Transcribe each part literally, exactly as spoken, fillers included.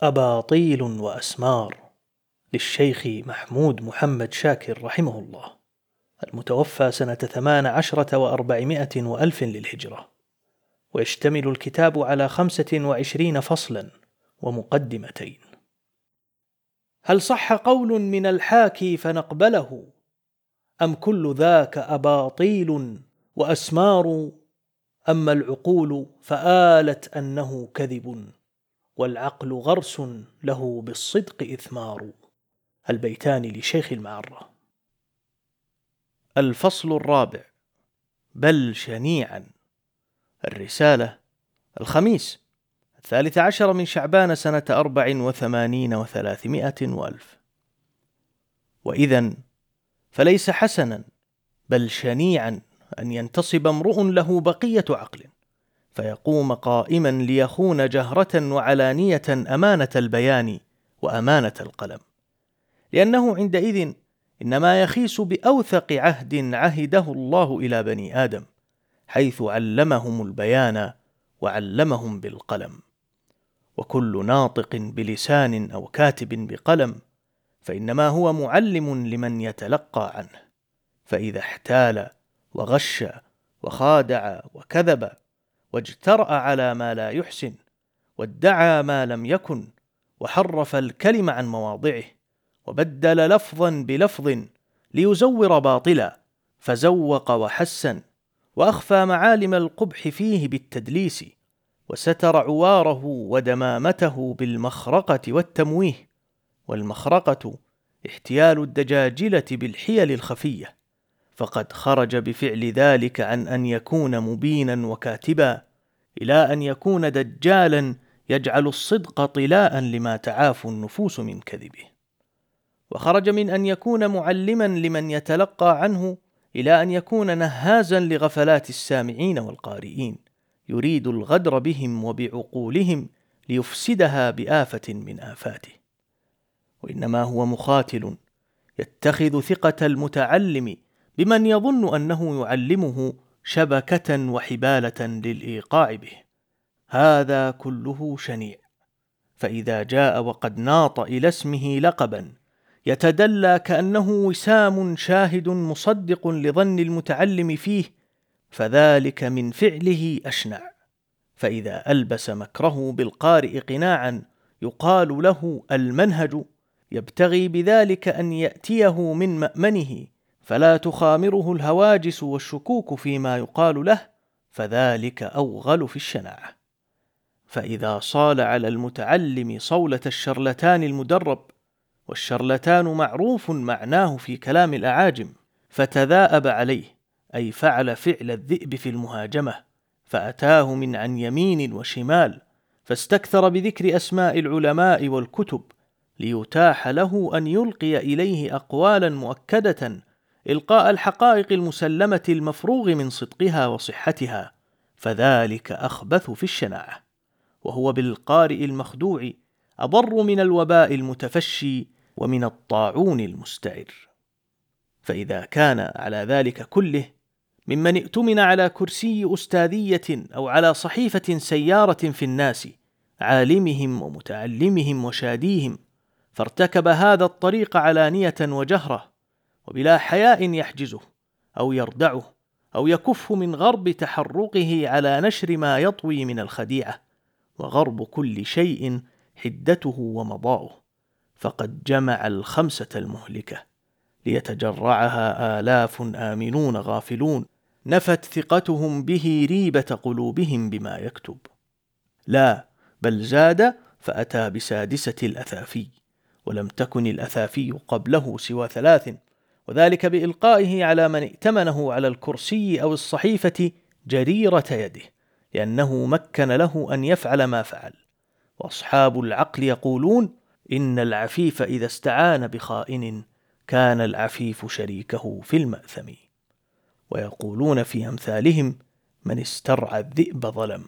أباطيل وأسمار للشيخ محمود محمد شاكر رحمه الله، المتوفى سنة ثمان عشرة وأربعمائة وألف للهجرة. ويشتمل الكتاب على خمسة وعشرين فصلا ومقدمتين. هل صح قول من الحاكي فنقبله، أم كل ذاك أباطيل وأسمار؟ أما العقول فآلت أنه كذب، والعقل غرس له بالصدق إثمار. البيتان لشيخ المعرة. الفصل الرابع: بل شنيعا. الرسالة، الخميس الثالث عشر من شعبان سنة أربع وثمانين وثلاثمائة وألف. وإذن فليس حسنا بل شنيعا أن ينتصب امرؤ له بقية عقل فيقوم قائما ليخون جهرة وعلانية أمانة البيان وأمانة القلم، لأنه عندئذ إنما يخيس بأوثق عهد عهده الله إلى بني آدم، حيث علمهم البيان وعلمهم بالقلم. وكل ناطق بلسان أو كاتب بقلم فإنما هو معلم لمن يتلقى عنه، فإذا احتال وغش وخادع وكذب واجترأ على ما لا يحسن وادعى ما لم يكن وحرف الكلم عن مواضعه وبدل لفظا بلفظ ليزور باطلا فزوق وحسن وأخفى معالم القبح فيه بالتدليس وستر عواره ودمامته بالمخرقة والتمويه. والمخرقة احتيال الدجاجلة بالحيل الخفية، فقد خرج بفعل ذلك عن أن يكون مبينا وكاتبا إلى أن يكون دجالا يجعل الصدق طلاء لما تعاف النفوس من كذبه، وخرج من أن يكون معلما لمن يتلقى عنه إلى أن يكون نهازا لغفلات السامعين والقارئين، يريد الغدر بهم وبعقولهم ليفسدها بآفة من آفاته. وإنما هو مخاتل يتخذ ثقة المتعلم بمن يظن أنه يعلمه شبكة وحبالة للإيقاع به. هذا كله شنيع، فإذا جاء وقد ناط إلى اسمه لقبا يتدلى كأنه وسام شاهد مصدق لظن المتعلم فيه، فذلك من فعله أشنع. فإذا ألبس مكره بالقارئ قناعا يقال له المنهج، يبتغي بذلك أن يأتيه من مأمنه فلا تخامره الهواجس والشكوك فيما يقال له، فذلك أوغل في الشناعة. فإذا صال على المتعلم صولة الشرلتان المدرب، والشرلتان معروف معناه في كلام الأعاجم، فتذاءب عليه أي فعل فعل الذئب في المهاجمة، فأتاه من عن يمين وشمال، فاستكثر بذكر أسماء العلماء والكتب ليتاح له أن يلقي إليه أقوالا مؤكدة إلقاء الحقائق المسلمة المفروغ من صدقها وصحتها، فذلك أخبث في الشناعة، وهو بالقارئ المخدوع أضر من الوباء المتفشي ومن الطاعون المستعر. فإذا كان على ذلك كله ممن ائتمن على كرسي أستاذية أو على صحيفة سيارة في الناس، عالمهم ومتعلمهم وشاديهم، فارتكب هذا الطريق علانية وجهرة وبلا حياء يحجزه أو يردعه أو يكف من غرب تحرقه على نشر ما يطوي من الخديعة، وغرب كل شيء حدته ومضاؤه، فقد جمع الخمسة المهلكة ليتجرعها آلاف آمنون غافلون نفت ثقتهم به ريبة قلوبهم بما يكتب. لا، بل زاد فأتى بسادسة الأثافي، ولم تكن الأثافي قبله سوى ثلاث، وذلك بإلقائه على من ائتمنه على الكرسي أو الصحيفة جريرة يده، لأنه مكن له أن يفعل ما فعل. وأصحاب العقل يقولون إن العفيف إذا استعان بخائن كان العفيف شريكه في المأثم، ويقولون في أمثالهم من استرعى الذئب ظلم.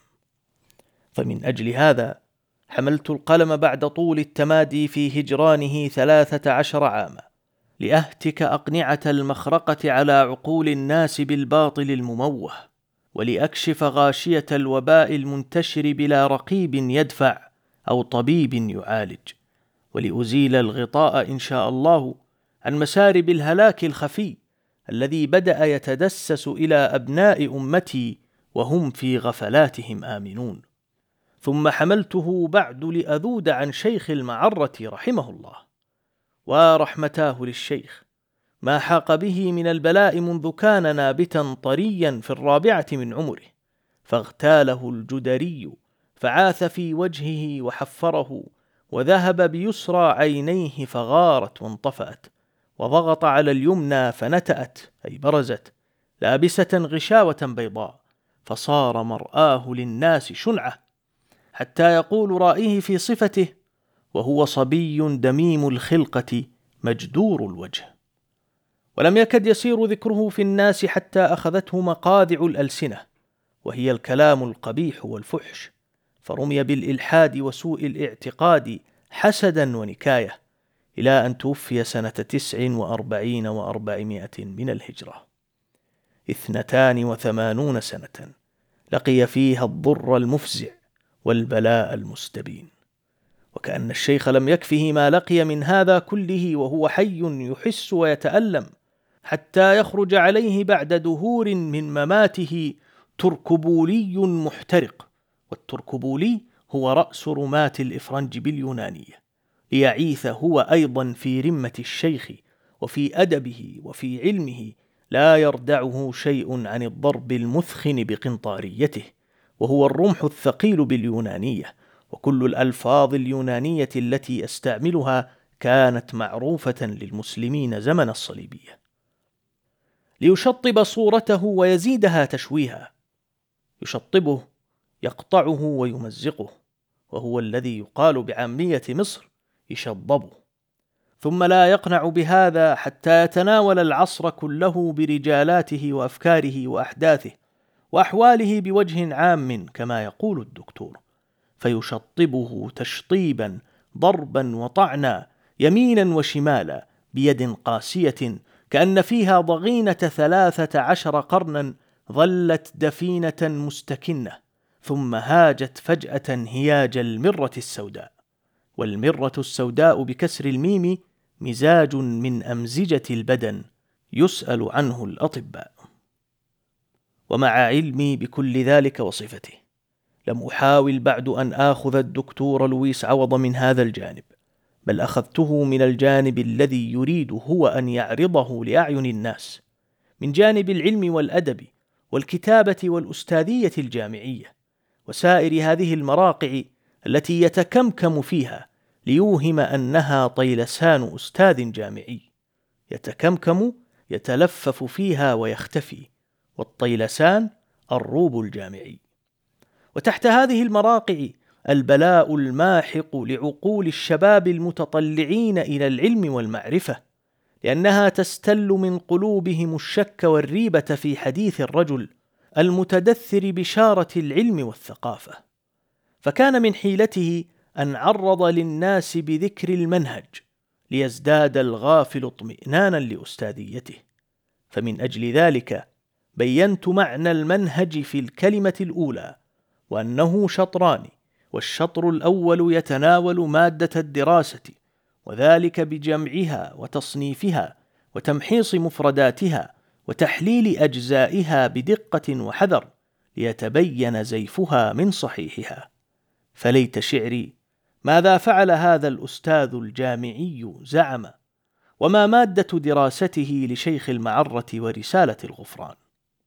فمن أجل هذا حملت القلم بعد طول التمادي في هجرانه ثلاثة عشر عاما لأهتك أقنعة المخرقة على عقول الناس بالباطل المموه، ولأكشف غاشية الوباء المنتشر بلا رقيب يدفع أو طبيب يعالج، ولأزيل الغطاء إن شاء الله عن مسارب الهلاك الخفي الذي بدأ يتدسس إلى أبناء أمتي وهم في غفلاتهم آمنون. ثم حملته بعد لأذود عن شيخ المعرة رحمه الله، ورحمتاه للشيخ، ما حاق به من البلاء منذ كان نابتا طريا في الرابعة من عمره، فاغتاله الجدري فعاث في وجهه وحفره، وذهب بيسرى عينيه فغارت وانطفأت، وضغط على اليمنى فنتأت أي برزت، لابسة غشاوة بيضاء، فصار مرآه للناس شنعة، حتى يقول رائيه في صفته: وهو صبي دميم الخلقة مجدور الوجه. ولم يكد يسير ذكره في الناس حتى أخذته مقاذع الألسنة، وهي الكلام القبيح والفحش، فرمي بالإلحاد وسوء الاعتقاد حسدا ونكاية، إلى أن توفي سنة تسع وأربعين وأربعمائة من الهجرة، اثنتان وثمانون سنة لقي فيها الضر المفزع والبلاء المستبين. وكأن الشيخ لم يكفه ما لقي من هذا كله وهو حي يحس ويتألم، حتى يخرج عليه بعد دهور من مماته تركبولي محترق، والتركبولي هو رأس رماة الإفرنج باليونانية، ليعيث هو أيضا في رمة الشيخ وفي أدبه وفي علمه، لا يردعه شيء عن الضرب المثخن بقنطاريته، وهو الرمح الثقيل باليونانية، وكل الألفاظ اليونانية التي أستعملها كانت معروفة للمسلمين زمن الصليبية، ليشطب صورته ويزيدها تشويها. يشطبه يقطعه ويمزقه، وهو الذي يقال بعامية مصر يشضبه. ثم لا يقنع بهذا حتى يتناول العصر كله برجالاته وأفكاره وأحداثه وأحواله بوجه عام كما يقول الدكتور، فيشطبه تشطيبا ضربا وطعنا يمينا وشمالا بيد قاسية، كأن فيها ضغينة ثلاثة عشر قرنا ظلت دفينة مستكنة، ثم هاجت فجأة هياج المرة السوداء. والمرة السوداء بكسر الميم مزاج من أمزجة البدن يسأل عنه الأطباء. ومع علمي بكل ذلك وصفته، لم أحاول بعد أن آخذ الدكتور لويس عوض من هذا الجانب، بل أخذته من الجانب الذي يريد هو أن يعرضه لأعين الناس، من جانب العلم والأدب والكتابة والأستاذية الجامعية وسائر هذه المراقع التي يتكمكم فيها ليوهم أنها طيلسان أستاذ جامعي، يتكمكم يتلفف فيها ويختفي، والطيلسان الروب الجامعي. وتحت هذه المراقع البلاء الماحق لعقول الشباب المتطلعين إلى العلم والمعرفة، لأنها تستل من قلوبهم الشك والريبة في حديث الرجل المتدثر بشارة العلم والثقافة. فكان من حيلته أن عرض للناس بذكر المنهج ليزداد الغافل اطمئنانا لأستاذيته. فمن أجل ذلك بينت معنى المنهج في الكلمة الأولى، وأنه شطران، والشطر الأول يتناول مادة الدراسة، وذلك بجمعها وتصنيفها وتمحيص مفرداتها وتحليل أجزائها بدقة وحذر ليتبين زيفها من صحيحها. فليت شعري ماذا فعل هذا الأستاذ الجامعي زعم، وما مادة دراسته لشيخ المعرة ورسالة الغفران.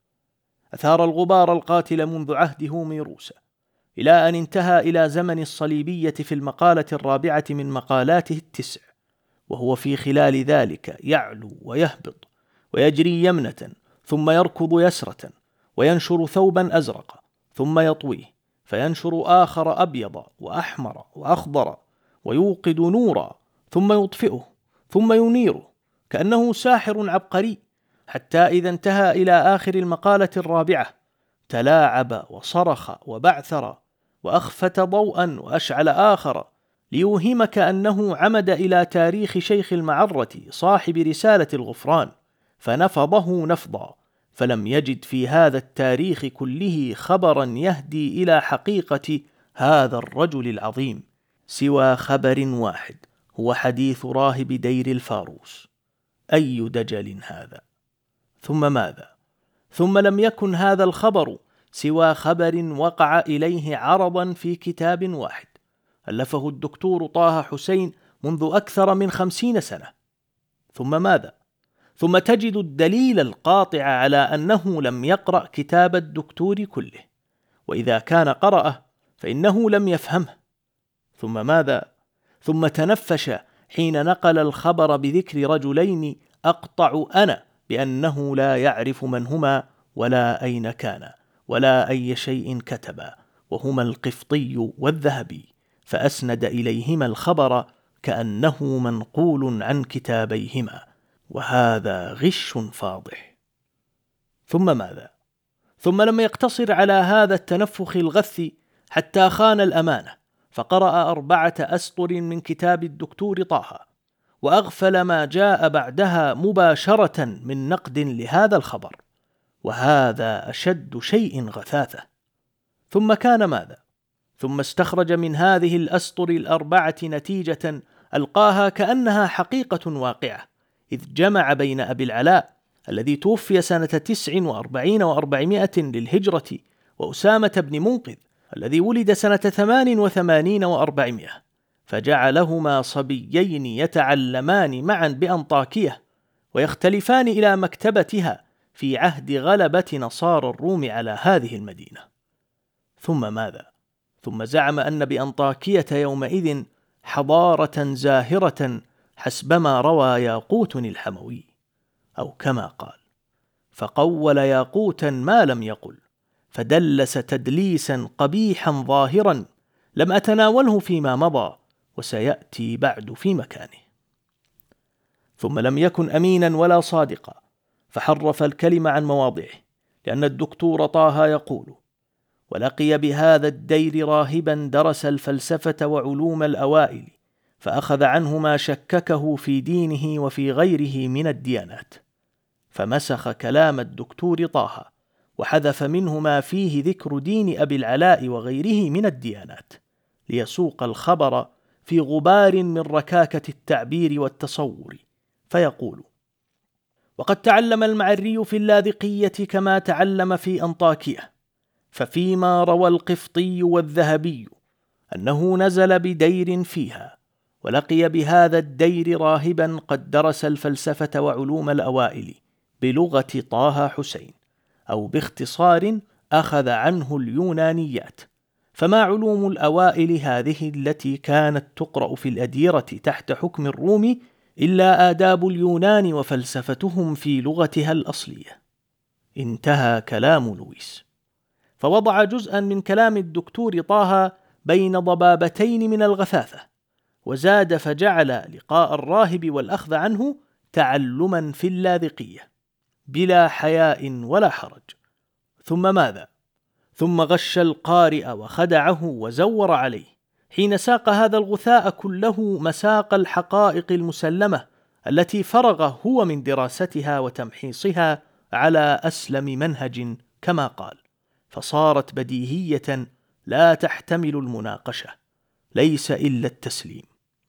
أثار الغبار القاتل منذ عهد هوميروس إلى أن انتهى إلى زمن الصليبية في المقالة الرابعة من مقالاته التسع، وهو في خلال ذلك يعلو ويهبط ويجري يمنة ثم يركض يسرة، وينشر ثوبا أزرق ثم يطويه، فينشر آخر أبيض وأحمر وأخضر، ويوقد نورا ثم يطفئه ثم ينيره، كأنه ساحر عبقري، حتى إذا انتهى إلى آخر المقالة الرابعة تلاعب وصرخ وبعثر وأخفت ضوءا وأشعل آخر، ليوهمك أنه عمد إلى تاريخ شيخ المعرة صاحب رسالة الغفران، فنفضه نفضا، فلم يجد في هذا التاريخ كله خبرا يهدي إلى حقيقة هذا الرجل العظيم، سوى خبر واحد هو حديث راهب دير الفاروس. أي دجل هذا؟ ثم ماذا؟ ثم لم يكن هذا الخبر سوى خبر وقع إليه عرضا في كتاب واحد ألفه الدكتور طه حسين منذ أكثر من خمسين سنة. ثم ماذا؟ ثم تجد الدليل القاطع على أنه لم يقرأ كتاب الدكتور كله، وإذا كان قرأه فإنه لم يفهمه. ثم ماذا؟ ثم تنفش حين نقل الخبر بذكر رجلين أقطع أنا بأنه لا يعرف من هما ولا أين كانا ولا أي شيء كتبا، وهما القفطي والذهبي، فأسند إليهما الخبر كأنه منقول عن كتابيهما، وهذا غش فاضح. ثم ماذا؟ ثم لم يقتصر على هذا التنفخ الغث حتى خان الأمانة، فقرأ أربعة أسطر من كتاب الدكتور طه، وأغفل ما جاء بعدها مباشرة من نقد لهذا الخبر، وهذا أشد شيء غثاثة. ثم كان ماذا؟ ثم استخرج من هذه الأسطر الأربعة نتيجة ألقاها كأنها حقيقة واقعة، إذ جمع بين أبي العلاء الذي توفي سنة تسع وأربعين وأربعمائة للهجرة وأسامة بن منقذ الذي ولد سنة ثمان وثمانين وأربعمائة، فجعلهما صبيين يتعلمان معا بأنطاكية ويختلفان إلى مكتبتها في عهد غلبة نصارى الروم على هذه المدينة. ثم ماذا؟ ثم زعم أن بأنطاكية يومئذ حضارة زاهرة حسبما روى ياقوت الحموي، أو كما قال: فقول ياقوتا ما لم يقل، فدلس تدليسا قبيحا ظاهرا لم أتناوله فيما مضى وسيأتي بعد في مكانه. ثم لم يكن أمينا ولا صادقا، فحرف الكلمة عن مواضعه، لأن الدكتور طه يقول: ولقي بهذا الدير راهبا درس الفلسفة وعلوم الأوائل، فأخذ عنه ما شككه في دينه وفي غيره من الديانات، فمسخ كلام الدكتور طه وحذف منه ما فيه ذكر دين أبي العلاء وغيره من الديانات، ليسوق الخبر في غبار من ركاكة التعبير والتصور، فيقول: وقد تعلم المعري في اللاذقية كما تعلم في أنطاكية، ففيما روى القفطي والذهبي أنه نزل بدير فيها، ولقي بهذا الدير راهبا قد درس الفلسفة وعلوم الأوائل بلغة طه حسين، أو باختصار أخذ عنه اليونانيات، فما علوم الأوائل هذه التي كانت تقرأ في الأديرة تحت حكم الروم إلا آداب اليونان وفلسفتهم في لغتها الأصلية. انتهى كلام لويس، فوضع جزءا من كلام الدكتور طه بين ضبابتين من الغثاثة، وزاد فجعل لقاء الراهب والأخذ عنه تعلما في اللاذقية بلا حياء ولا حرج. ثم ماذا؟ ثم غش القارئ وخدعه وزور عليه، حين ساق هذا الغثاء كله مساق الحقائق المسلمة التي فرغ هو من دراستها وتمحيصها على أسلم منهج كما قال، فصارت بديهية لا تحتمل المناقشة، ليس إلا التسليم.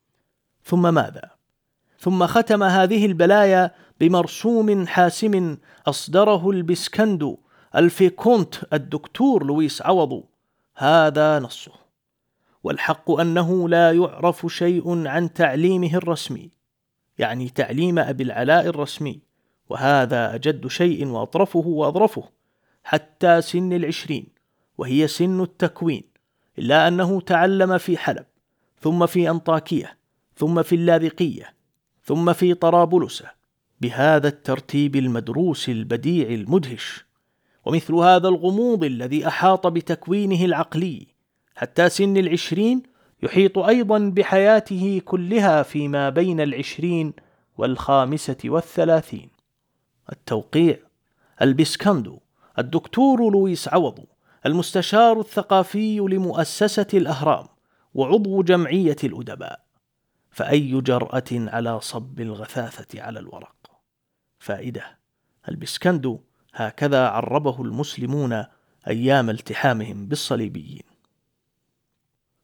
ثم ماذا؟ ثم ختم هذه البلايا بمرسوم حاسم أصدره البسكندو الفيكونت الدكتور لويس عوض، هذا نصه. والحق أنه لا يعرف شيء عن تعليمه الرسمي، يعني تعليم أبي العلاء الرسمي، وهذا أجد شيء وأطرفه وأظرفه، حتى سن العشرين وهي سن التكوين، إلا أنه تعلم في حلب، ثم في أنطاكية، ثم في اللاذقية، ثم في طرابلس، بهذا الترتيب المدروس البديع المدهش. ومثل هذا الغموض الذي أحاط بتكوينه العقلي حتى سن العشرين يحيط أيضا بحياته كلها فيما بين العشرين والخامسة والثلاثين. التوقيع: البسكندو الدكتور لويس عوض، المستشار الثقافي لمؤسسة الأهرام وعضو جمعية الأدباء. فأي جرأة على صب الغثاثة على الورق. فائدة: البسكندو هكذا عربه المسلمون أيام التحامهم بالصليبيين.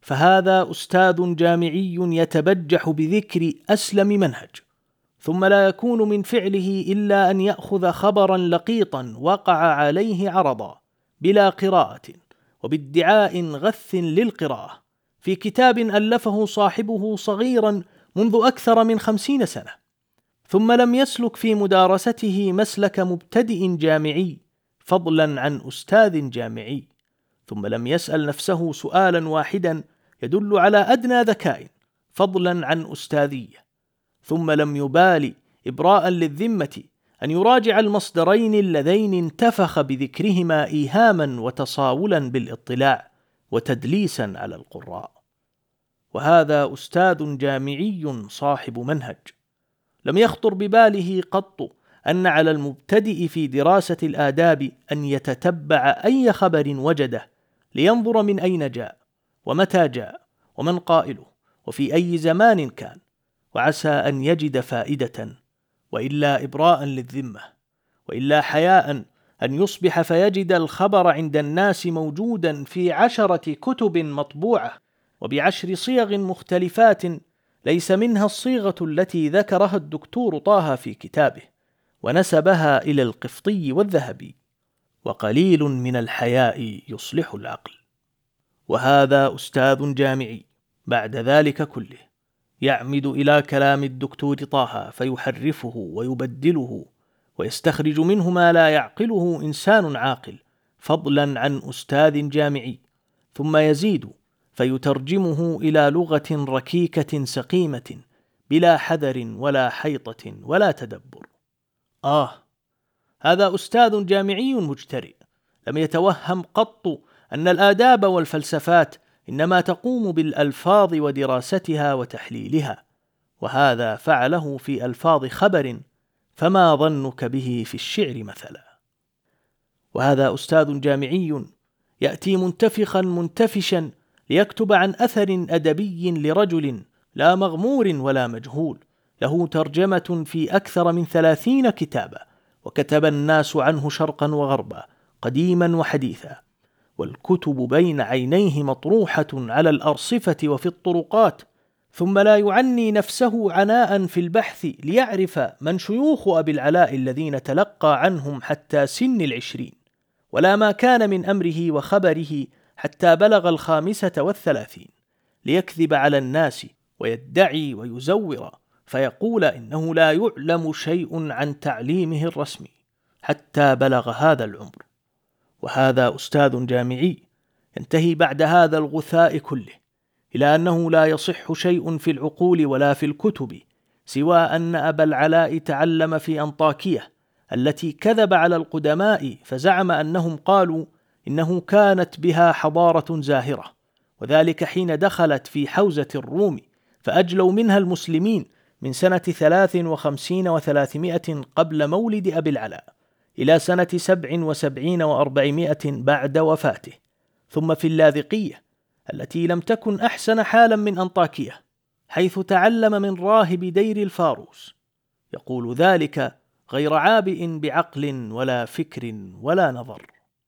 فهذا أستاذ جامعي يتبجح بذكر أسلم منهج، ثم لا يكون من فعله إلا أن يأخذ خبرا لقيطا وقع عليه عرضا بلا قراءة وبادعاء غث للقراءة في كتاب ألفه صاحبه صغيرا منذ أكثر من خمسين سنة، ثم لم يسلك في مدارسته مسلك مبتدئ جامعي فضلا عن أستاذ جامعي، ثم لم يسأل نفسه سؤالا واحدا يدل على أدنى ذكاء فضلا عن أستاذية، ثم لم يبالي إبراء للذمة أن يراجع المصدرين اللذين انتفخ بذكرهما إيهاما وتصاولا بالاطلاع وتدليسا على القراء. وهذا أستاذ جامعي صاحب منهج، لم يخطر بباله قط أن على المبتدئ في دراسة الآداب أن يتتبع أي خبر وجده لينظر من أين جاء ومتى جاء ومن قائله وفي أي زمان كان، وعسى أن يجد فائدة، وإلا إبراء للذمة، وإلا حياء أن يصبح فيجد الخبر عند الناس موجودا في عشرة كتب مطبوعة وبعشر صيغ مختلفات ليس منها الصيغة التي ذكرها الدكتور طه في كتابه ونسبها إلى القفطي والذهبي. وقليل من الحياء يصلح العقل. وهذا أستاذ جامعي بعد ذلك كله يعمد إلى كلام الدكتور طه فيحرفه ويبدله ويستخرج منه ما لا يعقله إنسان عاقل فضلا عن أستاذ جامعي، ثم يزيد فيترجمه إلى لغة ركيكة سقيمة بلا حذر ولا حيطة ولا تدبر. آه، هذا أستاذ جامعي مجترئ لم يتوهم قط أن الآداب والفلسفات إنما تقوم بالألفاظ ودراستها وتحليلها، وهذا فعله في ألفاظ خبر، فما ظنك به في الشعر مثلا. وهذا أستاذ جامعي يأتي منتفخا منتفشا ليكتب عن أثر أدبي لرجل لا مغمور ولا مجهول له ترجمة في أكثر من ثلاثين كتابا، وكتب الناس عنه شرقا وغربا قديما وحديثا، والكتب بين عينيه مطروحة على الأرصفة وفي الطرقات، ثم لا يعني نفسه عناء في البحث ليعرف من شيوخ أبي العلاء الذين تلقى عنهم حتى سن العشرين، ولا ما كان من أمره وخبره حتى بلغ الخامسة والثلاثين، ليكذب على الناس ويدعي ويزور فيقول إنه لا يعلم شيء عن تعليمه الرسمي حتى بلغ هذا العمر. وهذا أستاذ جامعي ينتهي بعد هذا الغثاء كله إلى أنه لا يصح شيء في العقول ولا في الكتب سوى أن أبا العلاء تعلم في أنطاكية التي كذب على القدماء فزعم أنهم قالوا إنه كانت بها حضارة زاهرة، وذلك حين دخلت في حوزة الروم فأجلوا منها المسلمين من سنة ثلاث وخمسين وثلاثمائة قبل مولد أبي العلاء إلى سنة سبع وسبعين وأربعمائة بعد وفاته، ثم في اللاذقية التي لم تكن أحسن حالا من أنطاكية حيث تعلم من راهب دير الفاروس، يقول ذلك غير عابئ بعقل ولا فكر ولا نظر.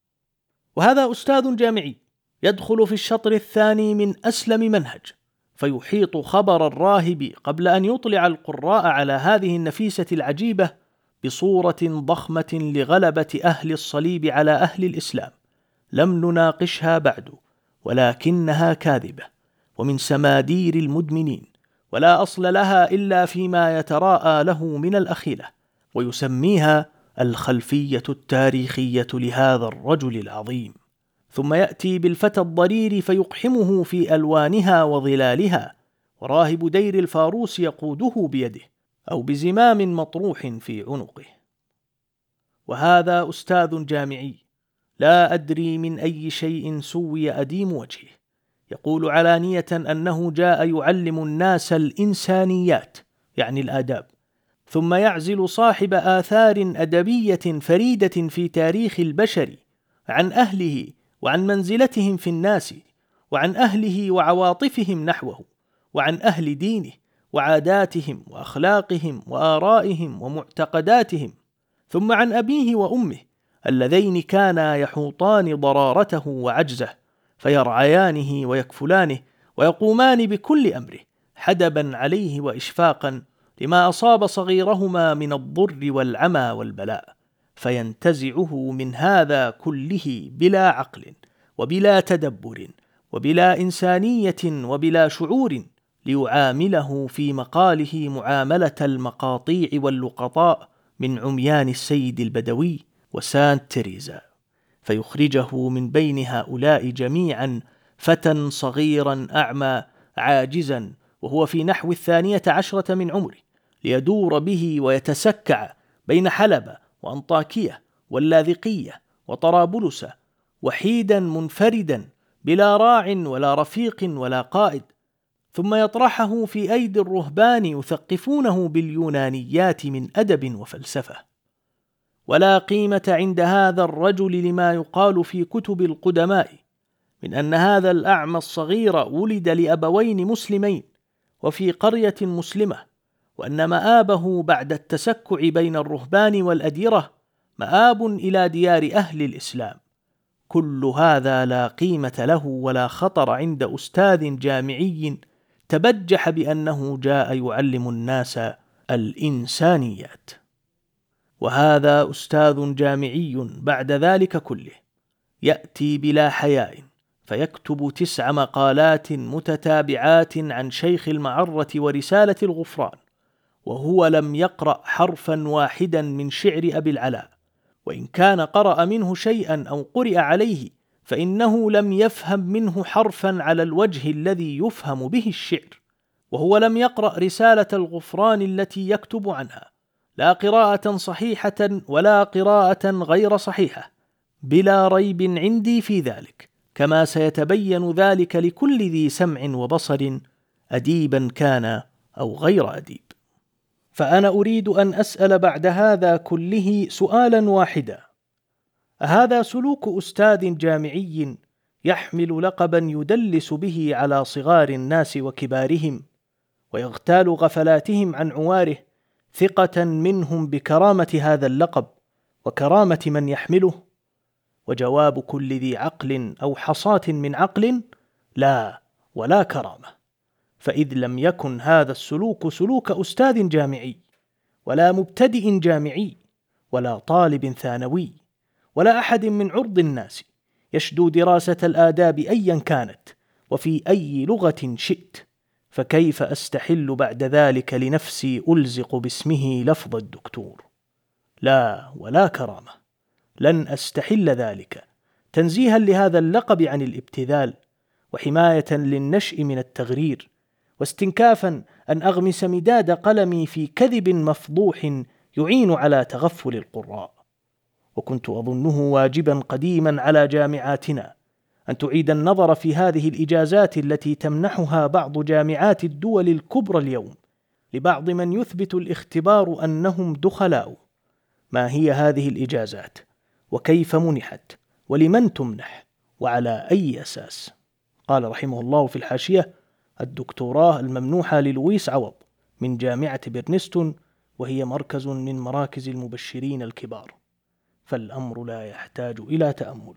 وهذا أستاذ جامعي يدخل في الشطر الثاني من أسلم منهج فيحيط خبر الراهب قبل أن يطلع القراء على هذه النفيسة العجيبة بصورة ضخمة لغلبة أهل الصليب على أهل الإسلام لم نناقشها بعد، ولكنها كاذبة ومن سمادير المدمنين، ولا أصل لها إلا فيما يتراءى له من الأخيلة، ويسميها الخلفية التاريخية لهذا الرجل العظيم، ثم يأتي بالفتى الضرير فيقحمه في ألوانها وظلالها، وراهب دير الفاروس يقوده بيده أو بزمام مطروح في عنقه. وهذا أستاذ جامعي لا أدري من أي شيء سوي أديم وجهه، يقول علانية أنه جاء يعلم الناس الإنسانيات يعني الآداب، ثم يعزل صاحب آثار أدبية فريدة في تاريخ البشر عن أهله وعن منزلتهم في الناس وعن أهله وعواطفهم نحوه وعن أهل دينه وعاداتهم وأخلاقهم وآرائهم ومعتقداتهم، ثم عن أبيه وأمه اللذين كانا يحوطان ضرارته وعجزه فيرعيانه ويكفلانه ويقومان بكل أمره حدبا عليه وإشفاقا لما أصاب صغيرهما من الضر والعمى والبلاء، فينتزعه من هذا كله بلا عقل وبلا تدبر وبلا إنسانية وبلا شعور، ليعامله في مقاله معاملة المقاطيع واللقطاء من عميان السيد البدوي وسانت تيريزا، فيخرجه من بين هؤلاء جميعا فتى صغيرا أعمى عاجزا وهو في نحو الثانية عشرة من عمره، ليدور به ويتسكع بين حلب وأنطاكية واللاذقية وطرابلس وحيدا منفردا بلا راع ولا رفيق ولا قائد، ثم يطرحه في أيدي الرهبان يثقفونه باليونانيات من أدب وفلسفة. ولا قيمة عند هذا الرجل لما يقال في كتب القدماء من أن هذا الأعمى الصغير ولد لأبوين مسلمين وفي قرية مسلمة، وأن مآبه بعد التسكع بين الرهبان والأديرة مآب إلى ديار أهل الإسلام. كل هذا لا قيمة له ولا خطر عند أستاذ جامعي تبجح بأنه جاء يعلم الناس الإنسانيات. وهذا أستاذ جامعي بعد ذلك كله يأتي بلا حياء فيكتب تسع مقالات متتابعات عن شيخ المعرة ورسالة الغفران، وهو لم يقرأ حرفا واحدا من شعر أبي العلاء، وإن كان قرأ منه شيئا أو قرئ عليه فإنه لم يفهم منه حرفا على الوجه الذي يفهم به الشعر. وهو لم يقرأ رسالة الغفران التي يكتب عنها لا قراءة صحيحة ولا قراءة غير صحيحة، بلا ريب عندي في ذلك، كما سيتبين ذلك لكل ذي سمع وبصر أديبا كان أو غير أديب. فأنا أريد أن أسأل بعد هذا كله سؤالا واحدا: أهذا سلوك أستاذ جامعي يحمل لقبا يدلس به على صغار الناس وكبارهم ويغتال غفلاتهم عن عواره ثقة منهم بكرامة هذا اللقب وكرامة من يحمله؟ وجواب كل ذي عقل أو حصاة من عقل: لا ولا كرامة، فإذ لم يكن هذا السلوك سلوك أستاذ جامعي ولا مبتدئ جامعي ولا طالب ثانوي ولا أحد من عرض الناس يشدو دراسة الآداب أيا كانت وفي أي لغة شئت، فكيف أستحل بعد ذلك لنفسي ألزق باسمه لفظ الدكتور؟ لا ولا كرامة، لن أستحل ذلك تنزيها لهذا اللقب عن الابتذال وحماية للنشء من التغرير، واستنكافا أن أغمس مداد قلمي في كذب مفضوح يعين على تغفل القراء. وكنت أظنه واجبا قديما على جامعاتنا أن تعيد النظر في هذه الإجازات التي تمنحها بعض جامعات الدول الكبرى اليوم لبعض من يثبت الاختبار أنهم دخلاء. ما هي هذه الإجازات؟ وكيف منحت؟ ولمن تمنح؟ وعلى أي أساس؟ قال رحمه الله في الحاشية: الدكتوراه الممنوحة للويس عوض من جامعة برنستون، وهي مركز من مراكز المبشرين الكبار، فالأمر لا يحتاج إلى تأمل.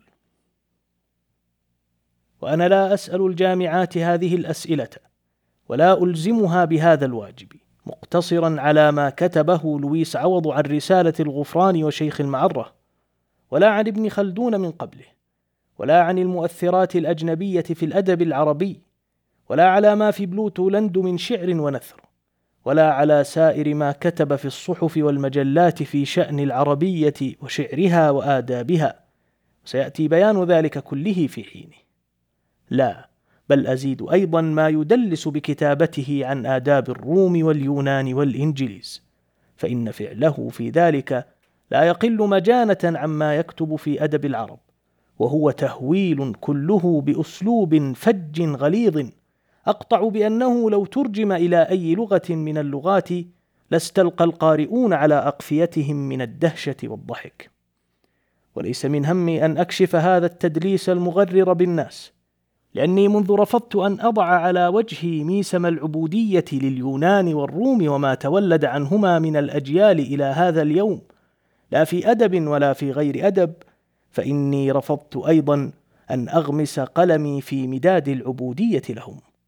وأنا لا أسأل الجامعات هذه الأسئلة ولا ألزمها بهذا الواجب، مقتصرا على ما كتبه لويس عوض عن رسالة الغفران وشيخ المعرة، ولا عن ابن خلدون من قبله، ولا عن المؤثرات الأجنبية في الأدب العربي، ولا على ما في بلوتو لند من شعر ونثر، ولا على سائر ما كتب في الصحف والمجلات في شأن العربية وشعرها وآدابها، سيأتي بيان ذلك كله في حينه. لا، بل أزيد أيضا ما يدلس بكتابته عن آداب الروم واليونان والإنجليز، فإن فعله في ذلك لا يقل مجانة عما يكتب في أدب العرب، وهو تهويل كله بأسلوب فج غليظ أقطع بأنه لو ترجم إلى أي لغة من اللغات لاستلقى القارئون على أقفيتهم من الدهشة والضحك. وليس من همي أن أكشف هذا التدليس المغرر بالناس، لأني منذ رفضت أن أضع على وجهي ميسم العبودية لليونان والروم وما تولد عنهما من الأجيال إلى هذا اليوم، لا في أدب ولا في غير أدب، فإني رفضت أيضا أن أغمس قلمي في مداد العبودية لهم،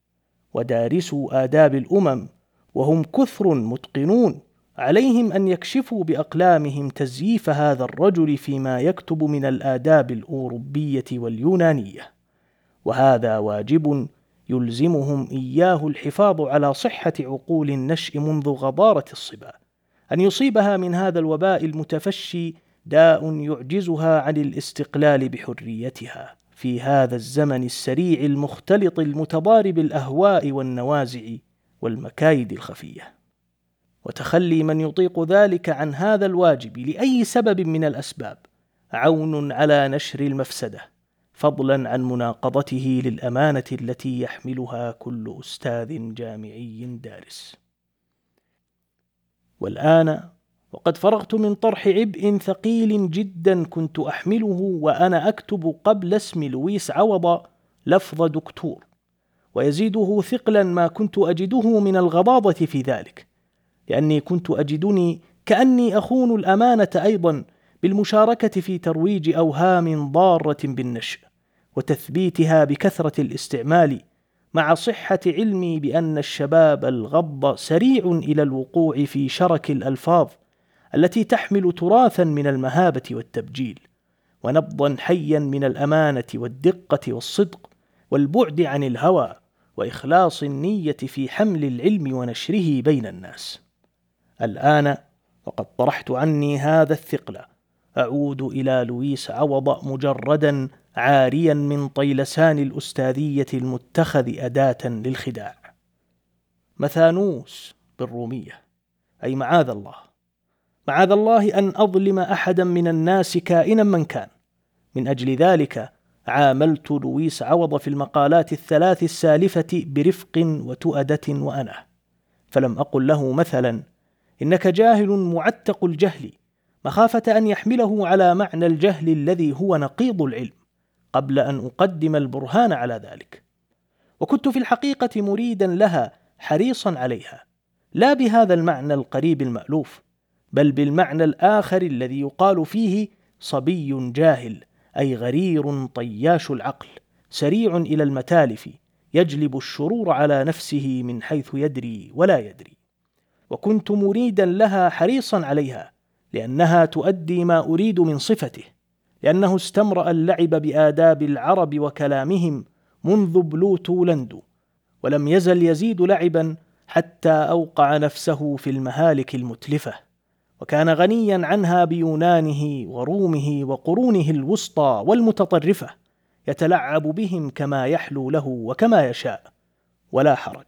ودارسو آداب الأمم، وهم كثر متقنون، عليهم أن يكشفوا بأقلامهم تزييف هذا الرجل فيما يكتب من الآداب الأوروبية واليونانية، وهذا واجب يلزمهم إياه الحفاظ على صحة عقول النشء منذ غضارة الصبا، أن يصيبها من هذا الوباء المتفشي داء يعجزها عن الاستقلال بحريتها في هذا الزمن السريع المختلط المتضارب الأهواء والنوازع والمكايد الخفية. وتخلي من يطيق ذلك عن هذا الواجب لأي سبب من الأسباب عون على نشر المفسدة، فضلا عن مناقضته للأمانة التي يحملها كل أستاذ جامعي دارس. والآن وقد فرغت من طرح عبء ثقيل جدا كنت أحمله وأنا أكتب قبل اسم لويس عوض لفظ دكتور، ويزيده ثقلا ما كنت أجده من الغضاضة في ذلك، لأني كنت أجدني كأني أخون الأمانة أيضا بالمشاركة في ترويج أوهام ضارة بالنشء وتثبيتها بكثرة الاستعمال، مع صحة علمي بأن الشباب الغض سريع إلى الوقوع في شرك الألفاظ التي تحمل تراثا من المهابة والتبجيل، ونبضا حيا من الأمانة والدقة والصدق والبعد عن الهوى وإخلاص النية في حمل العلم ونشره بين الناس. الآن وقد طرحت عني هذا الثقل، أعود إلى لويس عوض مجردا عاريا من طيلسان الأستاذية المتخذ أداة للخداع. مثانوس بالرومية، أي معاذ الله، معاذ الله أن أظلم أحدا من الناس كائنا من كان. من أجل ذلك عاملت لويس عوض في المقالات الثلاث السالفة برفق وتؤدة وأنة، فلم أقل له مثلا إنك جاهل معتق الجهل، مخافة أن يحمله على معنى الجهل الذي هو نقيض العلم، قبل أن أقدم البرهان على ذلك. وكنت في الحقيقة مريدا لها حريصا عليها، لا بهذا المعنى القريب المألوف، بل بالمعنى الآخر الذي يقال فيه صبي جاهل، أي غرير طياش العقل، سريع إلى المتالف، يجلب الشرور على نفسه من حيث يدري ولا يدري. وكنت مريدا لها حريصا عليها لأنها تؤدي ما أريد من صفته، لأنه استمرأ اللعب بآداب العرب وكلامهم منذ بلوتو لندو، ولم يزل يزيد لعبا حتى أوقع نفسه في المهالك المتلفة، وكان غنيا عنها بيونانه ورومه وقرونه الوسطى والمتطرفة، يتلعب بهم كما يحلو له وكما يشاء ولا حرج.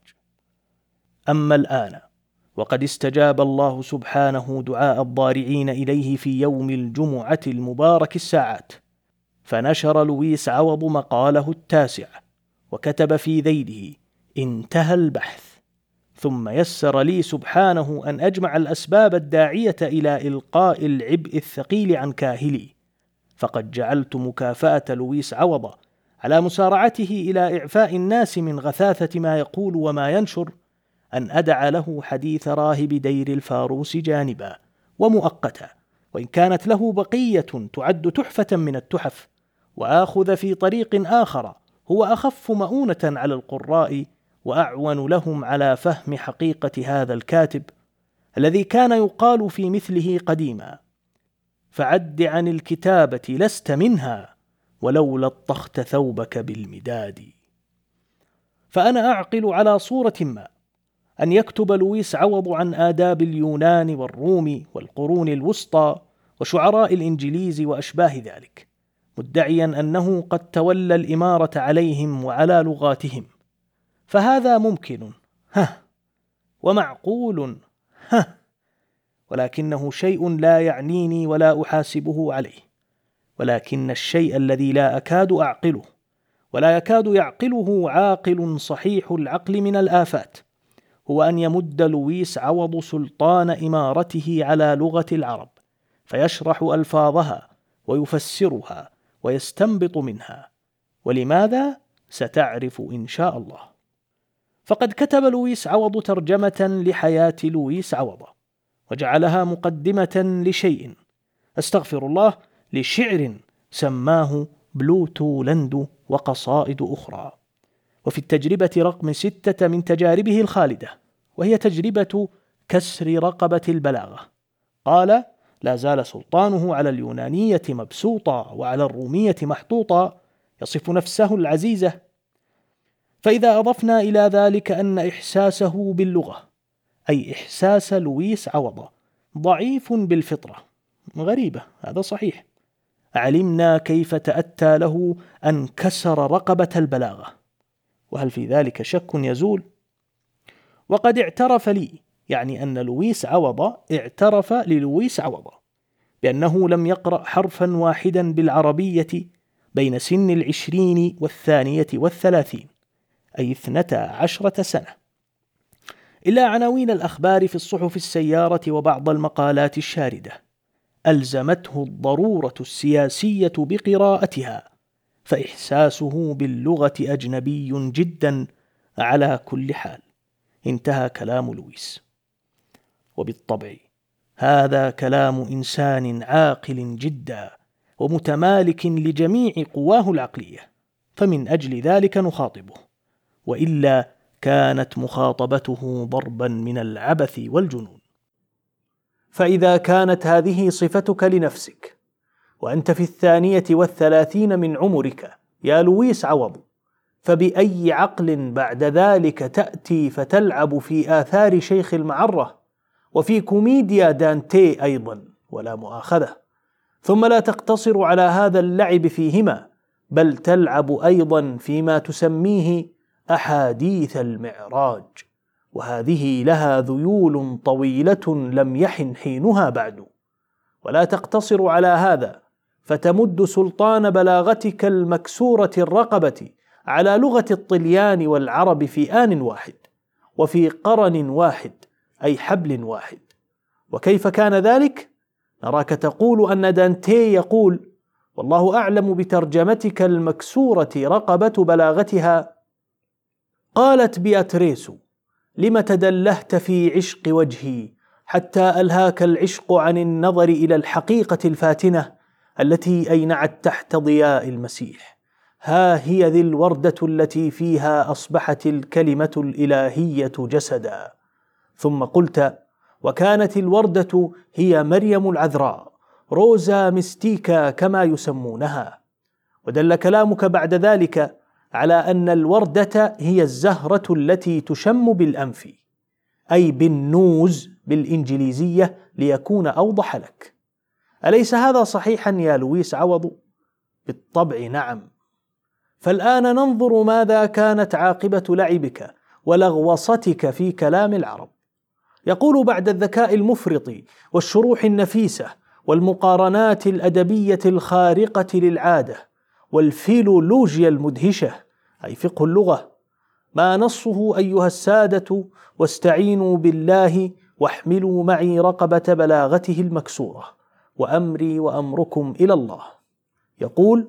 أما الآن وقد استجاب الله سبحانه دعاء الضارعين إليه في يوم الجمعة المبارك الساعات، فنشر لويس عوض مقاله التاسع وكتب في ذيله انتهى البحث، ثم يسر لي سبحانه أن أجمع الأسباب الداعية إلى إلقاء العبء الثقيل عن كاهلي، فقد جعلت مكافأة لويس عوض على مسارعته إلى إعفاء الناس من غثاثة ما يقول وما ينشر أن أدع له حديث راهب دير الفاروس جانبا ومؤقتا، وإن كانت له بقية تعد تحفة من التحف، وآخذ في طريق آخر هو أخف مؤونة على القراء وأعون لهم على فهم حقيقة هذا الكاتب الذي كان يقال في مثله قديما: فعد عن الكتابة لست منها ولو لطخت ثوبك بالمداد. فأنا أعقل على صورة ما أن يكتب لويس عوض عن آداب اليونان والروم والقرون الوسطى وشعراء الإنجليز وأشباه ذلك، مدعيا أنه قد تولى الإمارة عليهم وعلى لغاتهم، فهذا ممكن ها ومعقول ها، ولكنه شيء لا يعنيني ولا أحاسبه عليه، ولكن الشيء الذي لا أكاد أعقله ولا يكاد يعقله عاقل صحيح العقل من الآفات هو أن يمد لويس عوض سلطان إمارته على لغة العرب، فيشرح ألفاظها ويفسرها ويستنبط منها. ولماذا؟ ستعرف إن شاء الله. فقد كتب لويس عوض ترجمة لحياة لويس عوض، وجعلها مقدمة لشيء أستغفر الله لشعر سماه بلوتو لندو وقصائد أخرى، وفي التجربة رقم ستة من تجاربه الخالدة، وهي تجربة كسر رقبة البلاغة، قال: لا زال سلطانه على اليونانية مبسوطا وعلى الرومية محطوطا، يصف نفسه العزيزة. فإذا أضفنا إلى ذلك أن إحساسه باللغة، أي إحساس لويس عوضة، ضعيف بالفطرة، غريبة، هذا صحيح، علمنا كيف تأتى له أن كسر رقبة البلاغة. وهل في ذلك شك يزول؟ وقد اعترف لي، يعني أن لويس عوضة اعترف للويس عوضة بأنه لم يقرأ حرفا واحدا بالعربية بين سن العشرين والثانية والثلاثين، أي اثنتا عشرة سنة، إلا عناوين الأخبار في الصحف السيارة وبعض المقالات الشاردة ألزمته الضرورة السياسية بقراءتها، فإحساسه باللغة أجنبي جدا على كل حال. انتهى كلام لويس. وبالطبع هذا كلام إنسان عاقل جدا ومتمالك لجميع قواه العقلية، فمن أجل ذلك نخاطبه، وإلا كانت مخاطبته ضربا من العبث والجنون. فإذا كانت هذه صفتك لنفسك وأنت في الثانية والثلاثين من عمرك يا لويس عوض، فبأي عقل بعد ذلك تأتي فتلعب في آثار شيخ المعرة وفي كوميديا دانتي أيضا، ولا مؤاخذة، ثم لا تقتصر على هذا اللعب فيهما، بل تلعب أيضا فيما تسميه أحاديث المعراج، وهذه لها ذيول طويلة لم يحن حينها بعد. ولا تقتصر على هذا، فتمد سلطان بلاغتك المكسورة الرقبة على لغة الطليان والعرب في آن واحد وفي قرن واحد، أي حبل واحد. وكيف كان ذلك؟ نراك تقول أن دانتي يقول: والله أعلم بترجمتك المكسورة رقبة بلاغتها. قالت بياتريس: لم تدلهت في عشق وجهي حتى ألهاك العشق عن النظر إلى الحقيقة الفاتنة التي أينعت تحت ضياء المسيح. ها هي ذي الوردة التي فيها أصبحت الكلمة الإلهية جسدا. ثم قلت: وكانت الوردة هي مريم العذراء، روزا ميستيكا كما يسمونها. ودل كلامك بعد ذلك على أن الوردة هي الزهرة التي تشم بالأنف، أي بالنوز بالإنجليزية ليكون أوضح لك. أليس هذا صحيحا يا لويس عوض؟ بالطبع نعم. فالآن ننظر ماذا كانت عاقبة لعبك ولغوصتك في كلام العرب. يقول: بعد الذكاء المفرط والشروح النفيسة والمقارنات الأدبية الخارقة للعادة والفيلولوجيا المدهشة، أي فقه اللغة، ما نصه أيها السادة: واستعينوا بالله واحملوا معي رقبة بلاغته المكسورة وأمري وأمركم إلى الله. يقول: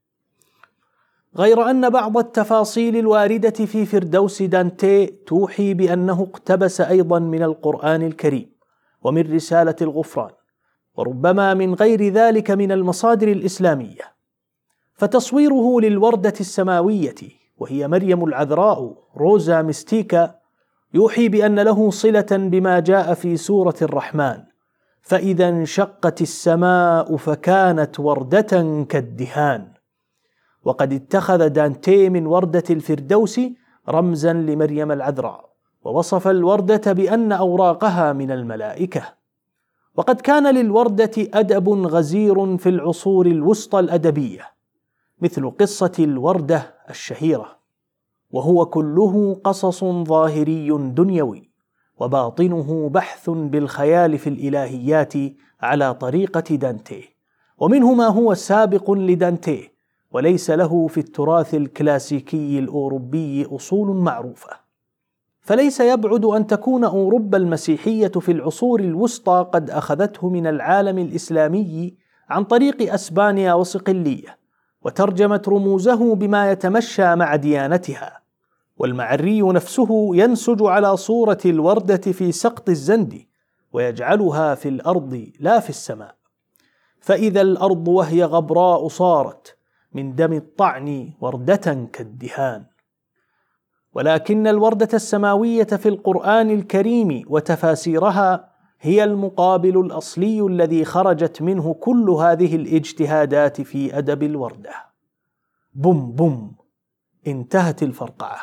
غير أن بعض التفاصيل الواردة في فردوس دانتي توحي بأنه اقتبس أيضا من القرآن الكريم ومن رسالة الغفران، وربما من غير ذلك من المصادر الإسلامية. فتصويره للوردة السماوية وهي مريم العذراء روزا ميستيكا يوحي بأن له صلة بما جاء في سورة الرحمن: فإذا انشقت السماء فكانت وردة كالدهان. وقد اتخذ دانتي من وردة الفردوس رمزا لمريم العذراء، ووصف الوردة بأن أوراقها من الملائكة. وقد كان للوردة أدب غزير في العصور الوسطى الأدبية، مثل قصة الوردة الشهيرة، وهو كله قصص ظاهري دنيوي وباطنه بحث بالخيال في الإلهيات على طريقة دانتي، ومنه ما هو سابق لدانتي وليس له في التراث الكلاسيكي الأوروبي أصول معروفة. فليس يبعد أن تكون أوروبا المسيحية في العصور الوسطى قد أخذته من العالم الإسلامي عن طريق أسبانيا وصقلية، وترجمت رموزه بما يتمشى مع ديانتها. والمعري نفسه ينسج على صورة الوردة في سقط الزند ويجعلها في الأرض لا في السماء. فإذا الأرض وهي غبراء صارت من دم الطعن وردة كالدهان. ولكن الوردة السماوية في القرآن الكريم وتفاسيرها هي المقابل الأصلي الذي خرجت منه كل هذه الاجتهادات في أدب الوردة. بم بم، انتهت الفرقعة.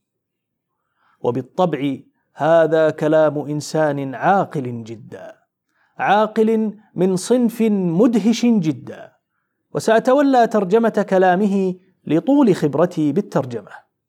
وبالطبع هذا كلام إنسان عاقل جدا، عاقل من صنف مدهش جدا، وسأتولى ترجمة كلامه لطول خبرتي بالترجمة.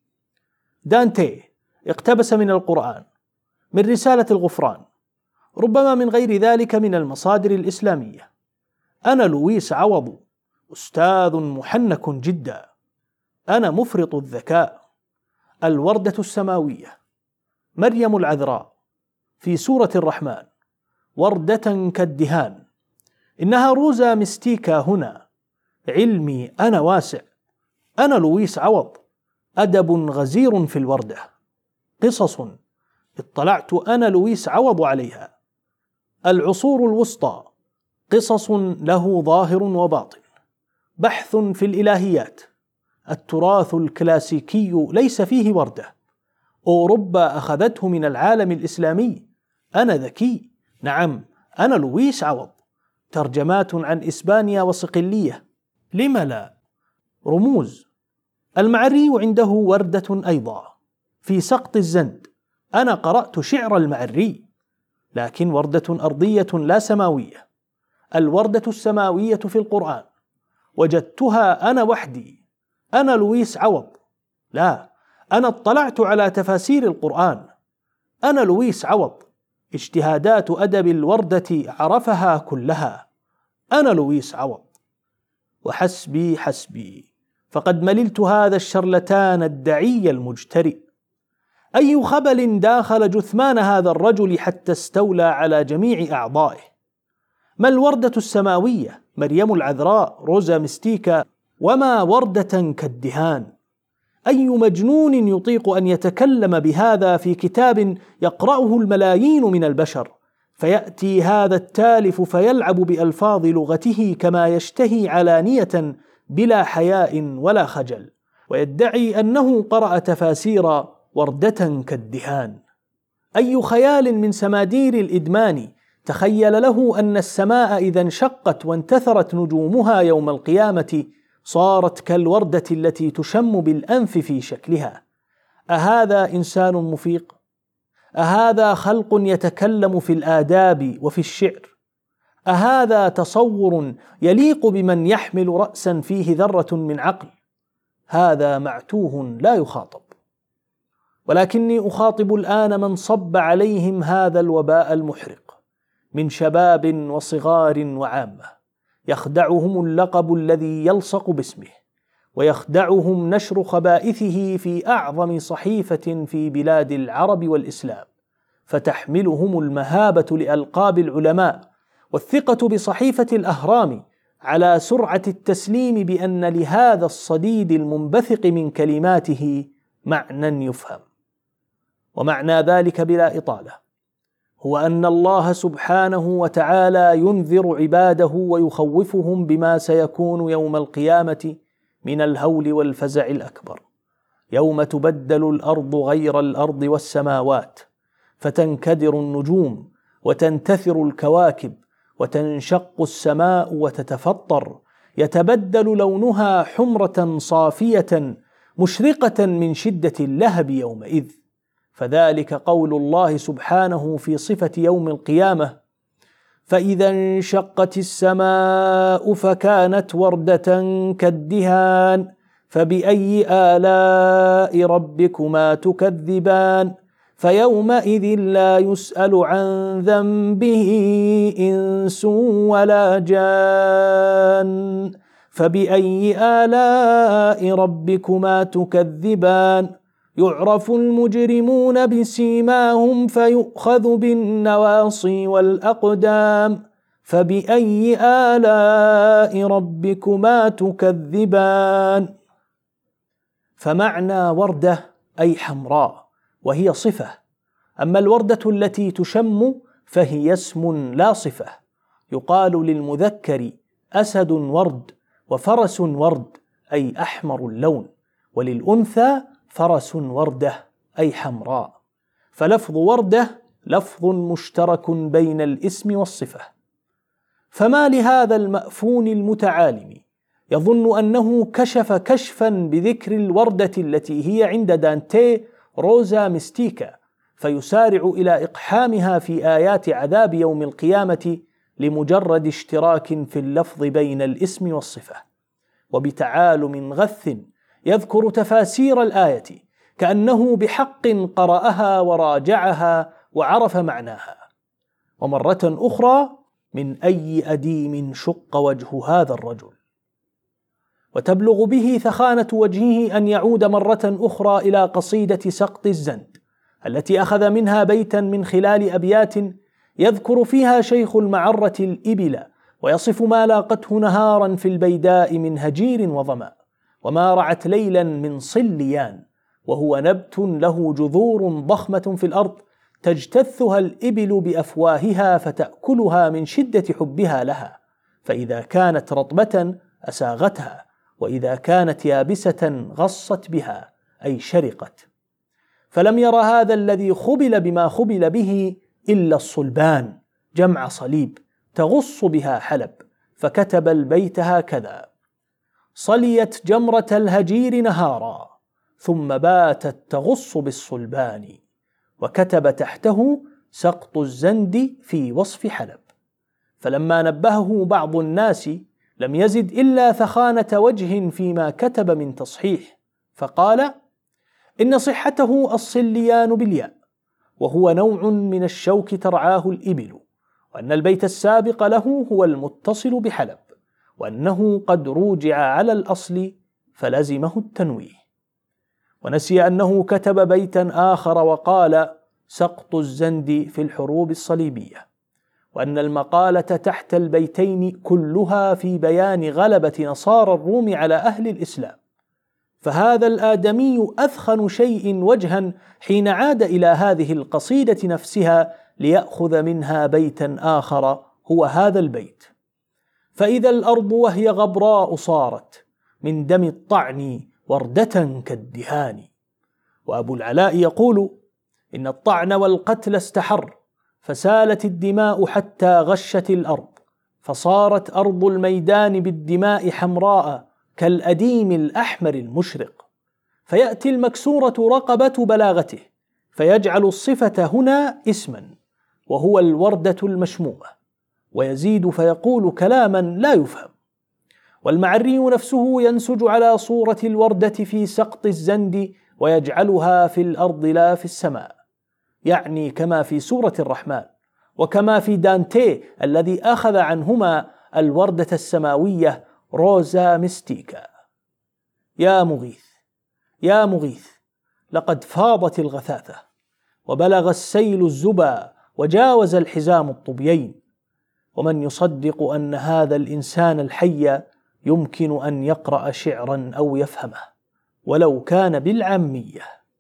دانتي اقتبس من القرآن، من رسالة الغفران، ربما من غير ذلك من المصادر الإسلامية. أنا لويس عوض، أستاذ محنك جدا، أنا مفرط الذكاء. الوردة السماوية، مريم العذراء، في سورة الرحمن، وردة كالدهان. إنها روزا ميستيكا هنا. علمي أنا واسع، أنا لويس عوض، أدب غزير في الوردة، قصص اطلعت أنا لويس عوض عليها. العصور الوسطى، قصص له ظاهر وباطن، بحث في الإلهيات. التراث الكلاسيكي ليس فيه وردة. أوروبا أخذته من العالم الإسلامي. أنا ذكي، نعم أنا لويس عوض. ترجمات عن إسبانيا وصقلية، لم لا؟ رموز. المعري عنده وردة أيضا في سقط الزند. أنا قرأت شعر المعري، لكن وردة أرضية لا سماوية. الوردة السماوية في القرآن وجدتها أنا وحدي، أنا لويس عوض. لا، أنا اطلعت على تفاسير القرآن. أنا لويس عوض، اجتهادات أدب الوردة عرفها كلها. أنا لويس عوض. وحسبي حسبي، فقد مللت هذا الشرلتان الدعي المجترئ. أي خبل داخل جثمان هذا الرجل حتى استولى على جميع أعضائه؟ ما الوردة السماوية، مريم العذراء، روزا ميستيكا، وما وردة كالدهان؟ أي مجنون يطيق أن يتكلم بهذا في كتاب يقرأه الملايين من البشر، فيأتي هذا التالف فيلعب بألفاظ لغته كما يشتهي علانية بلا حياء ولا خجل، ويدعي أنه قرأ تفاسير وردة كالدهان؟ أي خيال من سمادير الإدمان تخيل له أن السماء إذا انشقت وانتثرت نجومها يوم القيامة صارت كالوردة التي تشم بالأنف في شكلها؟ أهذا إنسان مفيق؟ أهذا خلق يتكلم في الآداب وفي الشعر؟ أهذا تصور يليق بمن يحمل رأسا فيه ذرة من عقل؟ هذا معتوه لا يخاطب. ولكني أخاطب الآن من صب عليهم هذا الوباء المحرق من شباب وصغار وعامة. يخدعهم اللقب الذي يلصق باسمه، ويخدعهم نشر خبائثه في أعظم صحيفة في بلاد العرب والإسلام، فتحملهم المهابة لألقاب العلماء والثقة بصحيفة الأهرام على سرعة التسليم بأن لهذا الصديد المنبثق من كلماته معنى يفهم. ومعنى ذلك بلا إطالة هو أن الله سبحانه وتعالى ينذر عباده ويخوفهم بما سيكون يوم القيامة من الهول والفزع الأكبر، يوم تبدل الأرض غير الأرض والسماوات، فتنكدر النجوم وتنتثر الكواكب وتنشق السماء وتتفطر، يتبدل لونها حمرة صافية مشرقة من شدة اللهب يومئذ. فذلك قول الله سبحانه في صفة يوم القيامة: فإذا انشقت السماء فكانت وردة كالدهان فبأي آلاء ربكما تكذبان فيومئذ لا يسأل عن ذنبه إنس ولا جان فبأي آلاء ربكما تكذبان يعرف المجرمون بسيماهم فيؤخذ بالنواصي والأقدام فبأي آلاء ربكما تكذبان. فمعنى وردة أي حمراء، وهي صفة، أما الوردة التي تشم فهي اسم لا صفة. يقال للمذكر أسد ورد وفرس ورد أي أحمر اللون، وللأنثى فرس وردة أي حمراء، فلفظ وردة لفظ مشترك بين الاسم والصفة. فما لهذا المأفون المتعالم يظن أنه كشف كشفا بذكر الوردة التي هي عند دانتيه روزا ميستيكا، فيسارع إلى إقحامها في آيات عذاب يوم القيامة لمجرد اشتراك في اللفظ بين الاسم والصفة، وبتعالم غث يذكر تفاسير الآية كأنه بحق قرأها وراجعها وعرف معناها. ومرة أخرى من أي أديم شق وجه هذا الرجل. وتبلغ به ثخانة وجهه أن يعود مرة أخرى إلى قصيدة سقط الزند التي أخذ منها بيتا من خلال أبيات يذكر فيها شيخ المعرة الإبل، ويصف ما لاقته نهارا في البيداء من هجير وظما، وما رعت ليلا من صليان، وهو نبت له جذور ضخمة في الأرض تجتثها الإبل بأفواهها فتأكلها من شدة حبها لها، فإذا كانت رطبة أساغتها، وإذا كانت يابسة غصت بها أي شرقت. فلم ير هذا الذي خبل بما خبل به إلا الصلبان جمع صليب تغص بها حلب، فكتب البيت هكذا: صليت جمرة الهجير نهارا ثم باتت تغص بالصلبان، وكتب تحته سقط الزند في وصف حلب. فلما نبهه بعض الناس لم يزد إلا ثخانة وجه فيما كتب من تصحيح، فقال: إن صحته الصليان بالياء، وهو نوع من الشوك ترعاه الإبل، وأن البيت السابق له هو المتصل بحلب، وأنه قد روجع على الأصل فلزمه التنويه. ونسي أنه كتب بيتا آخر وقال: سقط الزند في الحروب الصليبية، وأن المقالة تحت البيتين كلها في بيان غلبة نصارى الروم على أهل الإسلام. فهذا الآدمي أثخن شيء وجها حين عاد إلى هذه القصيدة نفسها ليأخذ منها بيتا آخر هو هذا البيت: فإذا الأرض وهي غبراء صارت من دم الطعن وردة كالدهان. وأبو العلاء يقول: إن الطعن والقتل استحر، فسالت الدماء حتى غشت الأرض، فصارت أرض الميدان بالدماء حمراء كالأديم الأحمر المشرق. فيأتي المكسورة رقبة بلاغته فيجعل الصفة هنا اسما، وهو الوردة المشمومة، ويزيد فيقول كلاما لا يفهم. والمعري نفسه ينسج على صورة الوردة في سقط الزند ويجعلها في الأرض لا في السماء، يعني كما في سورة الرحمن، وكما في دانتيه الذي أخذ عنهما الوردة السماوية روزا ميستيكا. يا مغيث يا مغيث، لقد فاضت الغثاثة، وبلغ السيل الزبا، وجاوز الحزام الطبيين. ومن يصدق أن هذا الإنسان الحي يمكن أن يقرأ شعرا أو يفهمه ولو كان بالعامية؟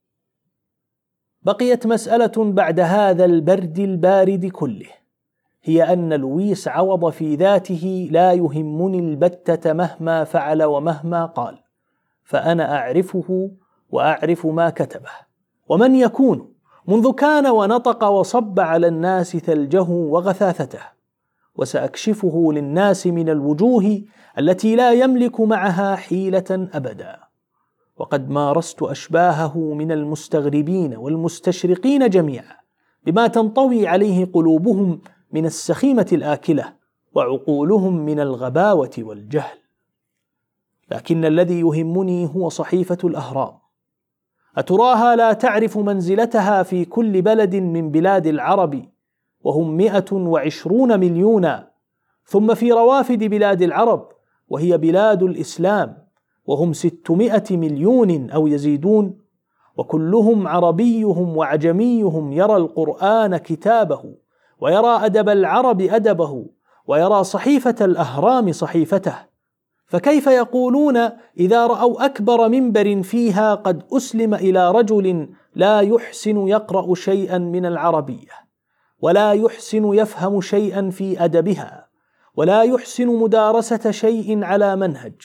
بقيت مسألة بعد هذا البرد البارد كله، هي أن لويس عوض في ذاته لا يهمني البتة مهما فعل ومهما قال، فأنا أعرفه وأعرف ما كتبه ومن يكون، منذ كان ونطق وصب على الناس ثلجه وغثاثته، وسأكشفه للناس من الوجوه التي لا يملك معها حيلة أبدا. وقد مارست أشباهه من المستغربين والمستشرقين جميعا بما تنطوي عليه قلوبهم من السخيمة الآكلة وعقولهم من الغباوة والجهل. لكن الذي يهمني هو صحيفة الأهرام. أتراها لا تعرف منزلتها في كل بلد من بلاد العرب، وهم مئة وعشرون مليونا، ثم في روافد بلاد العرب وهي بلاد الإسلام وهم ستمائة مليون أو يزيدون، وكلهم عربيهم وعجميهم يرى القرآن كتابه، ويرى أدب العرب أدبه، ويرى صحيفة الأهرام صحيفته. فكيف يقولون إذا رأوا أكبر منبر فيها قد أسلم إلى رجل لا يحسن يقرأ شيئا من العربية، ولا يحسن يفهم شيئا في أدبها، ولا يحسن مدارسة شيء على منهج،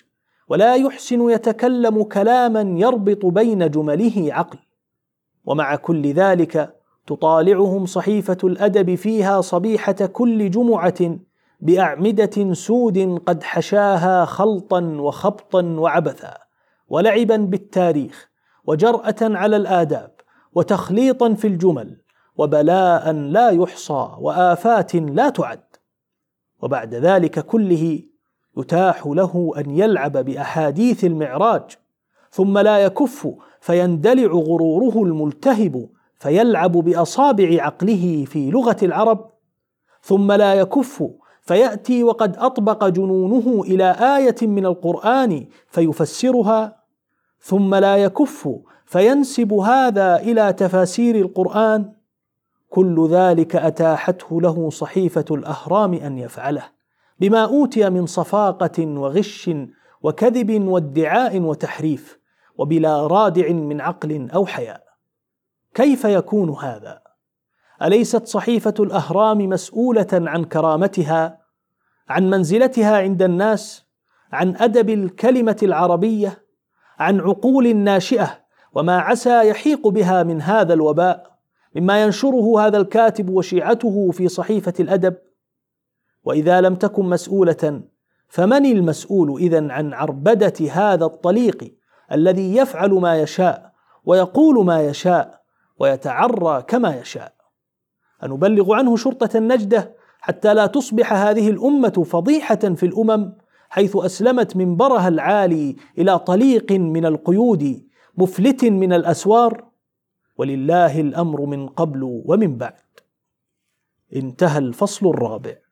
ولا يحسن يتكلم كلاما يربط بين جمله عقل. ومع كل ذلك تطالعهم صحيفة الأدب فيها صبيحة كل جمعة بأعمدة سود قد حشاها خلطا وخبطا وعبثا، ولعبا بالتاريخ، وجرأة على الآداب، وتخليطا في الجمل، وبلاء لا يحصى، وآفات لا تعد. وبعد ذلك كله يتاح له أن يلعب بأحاديث المعراج، ثم لا يكف فيندلع غروره الملتهب فيلعب بأصابع عقله في لغة العرب، ثم لا يكف فيأتي وقد أطبق جنونه إلى آية من القرآن فيفسرها، ثم لا يكف فينسب هذا إلى تفاسير القرآن. كل ذلك أتاحته له صحيفة الأهرام أن يفعله، بما أوتي من صفاقة وغش وكذب وادعاء وتحريف، وبلا رادع من عقل أو حياء. كيف يكون هذا؟ أليست صحيفة الأهرام مسؤولة عن كرامتها، عن منزلتها عند الناس، عن أدب الكلمة العربية، عن عقول ناشئة، وما عسى يحيق بها من هذا الوباء مما ينشره هذا الكاتب وشيعته في صحيفة الأدب؟ وإذا لم تكن مسؤولة، فمن المسؤول إذن عن عربدة هذا الطليق الذي يفعل ما يشاء ويقول ما يشاء ويتعرى كما يشاء؟ أنبلغ عنه شرطة النجدة حتى لا تصبح هذه الأمة فضيحة في الأمم، حيث أسلمت منبرها العالي إلى طليق من القيود مفلت من الأسوار؟ ولله الأمر من قبل ومن بعد. انتهى الفصل الرابع.